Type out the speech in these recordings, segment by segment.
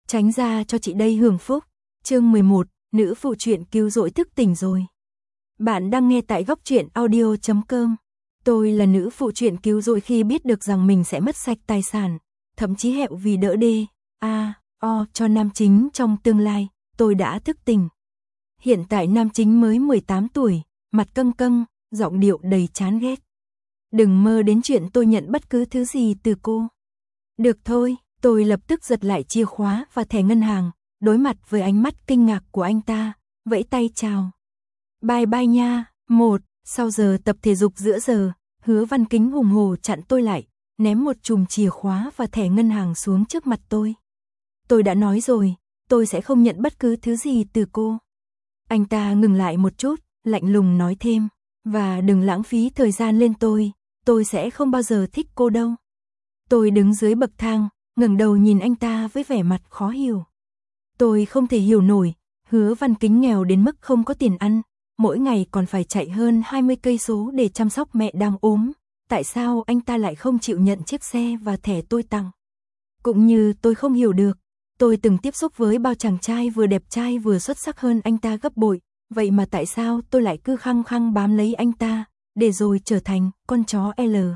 Tránh ra cho chị đây hưởng phúc. Chương 11, nữ phụ truyện cứu rỗi thức tỉnh rồi. Bạn đang nghe tại góc truyện audio.com. Tôi là nữ phụ truyện cứu rỗi khi biết được rằng mình sẽ mất sạch tài sản, thậm chí hẹo vì đỡ đê, cho nam chính trong tương lai, tôi đã thức tỉnh. Hiện tại nam chính mới 18 tuổi, mặt căng căng, giọng điệu đầy chán ghét. Đừng mơ đến chuyện tôi nhận bất cứ thứ gì từ cô. Được thôi, tôi lập tức giật lại chìa khóa và thẻ ngân hàng, đối mặt với ánh mắt kinh ngạc của anh ta, vẫy tay chào. Bye bye nha. Sau giờ tập thể dục giữa giờ, Hứa Văn Kính hùng hổ chặn tôi lại, ném một chùm chìa khóa và thẻ ngân hàng xuống trước mặt tôi. Tôi đã nói rồi, tôi sẽ không nhận bất cứ thứ gì từ cô. Anh ta ngừng lại một chút, lạnh lùng nói thêm, và đừng lãng phí thời gian lên tôi sẽ không bao giờ thích cô đâu. Tôi đứng dưới bậc thang, ngẩng đầu nhìn anh ta với vẻ mặt khó hiểu. Tôi không thể hiểu nổi, Hứa Văn Kính nghèo đến mức không có tiền ăn, mỗi ngày còn phải chạy hơn 20 cây số để chăm sóc mẹ đang ốm, tại sao anh ta lại không chịu nhận chiếc xe và thẻ tôi tặng? Cũng như tôi không hiểu được, tôi từng tiếp xúc với bao chàng trai vừa đẹp trai vừa xuất sắc hơn anh ta gấp bội, vậy mà tại sao tôi lại cứ khăng khăng bám lấy anh ta, để rồi trở thành con chó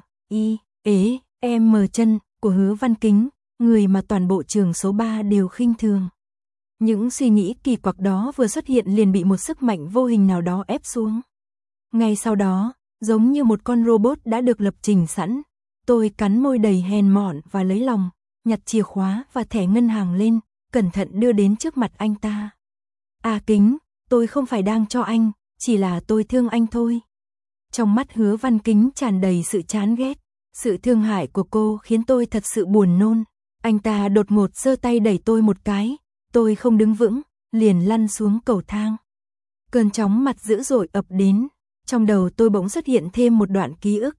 L.I.E.M chân của Hứa Văn Kính, người mà toàn bộ trường số 3 đều khinh thường. Những suy nghĩ kỳ quặc đó vừa xuất hiện liền bị một sức mạnh vô hình nào đó ép xuống. Ngay sau đó, giống như một con robot đã được lập trình sẵn, tôi cắn môi đầy hèn mọn và lấy lòng, nhặt chìa khóa và thẻ ngân hàng lên, cẩn thận đưa đến trước mặt anh ta. Kính, tôi không phải đang cho anh, chỉ là tôi thương anh thôi. Trong mắt Hứa Văn Kính tràn đầy sự chán ghét, sự thương hại của cô khiến tôi thật sự buồn nôn. Anh ta đột ngột giơ tay đẩy tôi một cái, tôi không đứng vững, liền lăn xuống cầu thang. Cơn chóng mặt dữ dội ập đến, trong đầu tôi bỗng xuất hiện thêm một đoạn ký ức.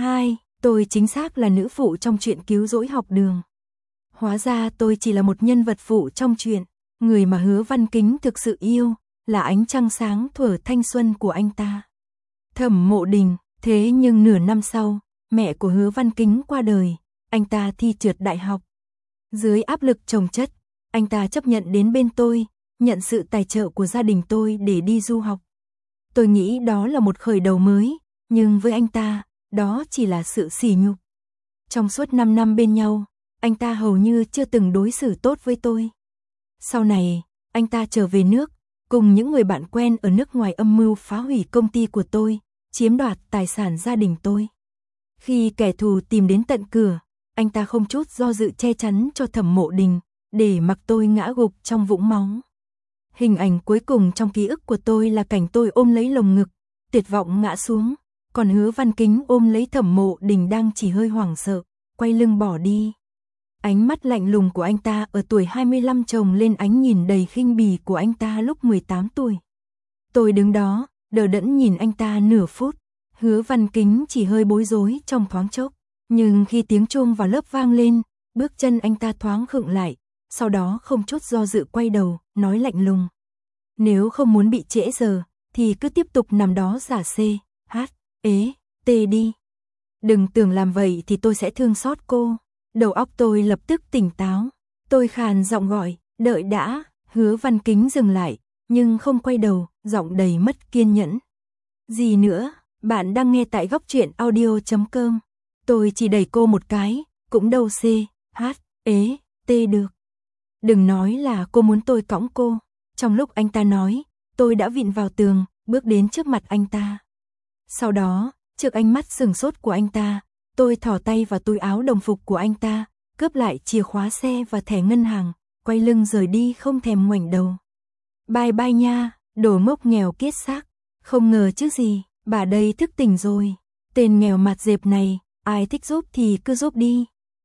Tôi chính xác là nữ phụ trong truyện cứu rỗi học đường. Hóa ra tôi chỉ là một nhân vật phụ trong truyện, người mà Hứa Văn Kính thực sự yêu, là ánh trăng sáng thuở thanh xuân của anh ta. Thẩm Mộ Đình, thế nhưng nửa năm sau, mẹ của Hứa Văn Kính qua đời, anh ta thi trượt đại học. Dưới áp lực chồng chất, anh ta chấp nhận đến bên tôi, nhận sự tài trợ của gia đình tôi để đi du học. Tôi nghĩ đó là một khởi đầu mới, nhưng với anh ta, đó chỉ là sự sỉ nhục. Trong suốt 5 năm bên nhau, anh ta hầu như chưa từng đối xử tốt với tôi. Sau này, anh ta trở về nước, cùng những người bạn quen ở nước ngoài âm mưu phá hủy công ty của tôi, chiếm đoạt tài sản gia đình tôi. Khi kẻ thù tìm đến tận cửa, anh ta không chút do dự che chắn cho Thẩm Mộ Đình, để mặc tôi ngã gục trong vũng máu. Hình ảnh cuối cùng trong ký ức của tôi là cảnh tôi ôm lấy lồng ngực, tuyệt vọng ngã xuống, còn Hứa Văn Kính ôm lấy Thẩm Mộ Đình đang chỉ hơi hoảng sợ, quay lưng bỏ đi. Ánh mắt lạnh lùng của anh ta ở tuổi 25 chồng lên ánh nhìn đầy khinh bỉ của anh ta lúc 18 tuổi. Tôi đứng đó, đờ đẫn nhìn anh ta nửa phút, Hứa Văn Kính chỉ hơi bối rối trong thoáng chốc, nhưng khi tiếng chuông vào lớp vang lên, bước chân anh ta thoáng khựng lại, sau đó không chút do dự quay đầu, nói lạnh lùng. Nếu không muốn bị trễ giờ, thì cứ tiếp tục nằm đó giả C.H.E.T đi. Đừng tưởng làm vậy thì tôi sẽ thương xót cô. Đầu óc tôi lập tức tỉnh táo. Tôi khàn giọng gọi, đợi đã. Hứa Văn Kính dừng lại, nhưng không quay đầu, giọng đầy mất kiên nhẫn. Gì nữa, bạn đang nghe tại góc truyện audio.com. Tôi chỉ đẩy cô một cái, cũng đâu C.H.E.T được. Đừng nói là cô muốn tôi cõng cô. Trong lúc anh ta nói, tôi đã vịn vào tường, bước đến trước mặt anh ta. Sau đó, trước ánh mắt sừng sốt của anh ta, tôi thò tay vào túi áo đồng phục của anh ta, cướp lại chìa khóa xe và thẻ ngân hàng, quay lưng rời đi không thèm ngoảnh đầu. Bye bye nha, đồ ngốc nghèo kiết xác. Không ngờ chứ gì, bà đây thức tỉnh rồi. Tên nghèo mặt dẹp này, ai thích giúp thì cứ giúp đi.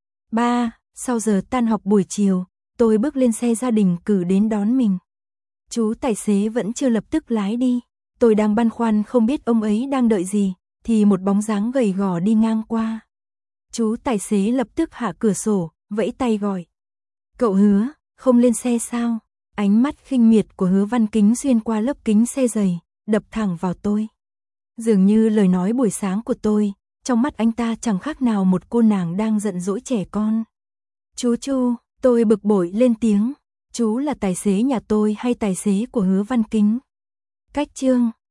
Sau giờ tan học buổi chiều, tôi bước lên xe gia đình cử đến đón mình. Chú tài xế vẫn chưa lập tức lái đi. Tôi đang băn khoăn không biết ông ấy đang đợi gì, thì một bóng dáng gầy gò đi ngang qua. Chú tài xế lập tức hạ cửa sổ, vẫy tay gọi. Cậu Hứa, không lên xe sao? Ánh mắt khinh miệt của Hứa Văn Kính xuyên qua lớp kính xe dày, đập thẳng vào tôi. Dường như lời nói buổi sáng của tôi, trong mắt anh ta chẳng khác nào một cô nàng đang giận dỗi trẻ con. Chú Chu, tôi bực bội lên tiếng. Chú là tài xế nhà tôi hay tài xế của Hứa Văn Kính? Cách chương